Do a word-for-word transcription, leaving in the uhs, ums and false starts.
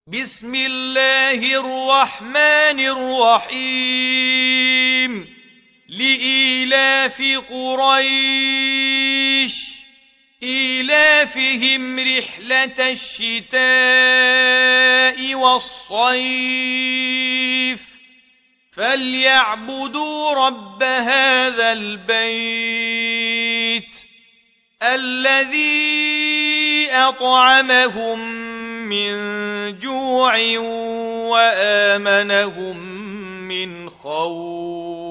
بسم الله الرحمن الرحيم لإيلاف قريش إيلافهم رحلة الشتاء والصيف فليعبدوا رب هذا البيت الذي أطعمهم من جوع وآمنهم من خوف.